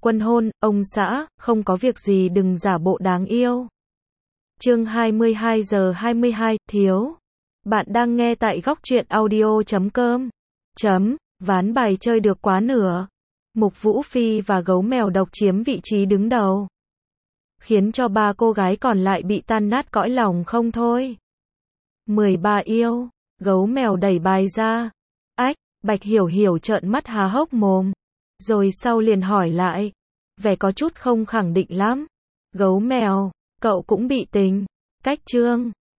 Quân hôn, ông xã, không có việc gì đừng giả bộ đáng yêu. Chương 22 giờ 22, thiếu. Bạn đang nghe tại góc truyện audio.com. Ván bài chơi được quá nửa. Mục Vũ Phi và gấu mèo độc chiếm vị trí đứng đầu, khiến cho ba cô gái còn lại bị tan nát cõi lòng không thôi. 13 yêu. Gấu mèo đẩy bài ra. Ách, Bạch Hiểu Hiểu trợn mắt há hốc mồm. Rồi sau liền hỏi lại. Vẻ có chút không khẳng định lắm. Gấu mèo, cậu cũng bị tình. Cách chương.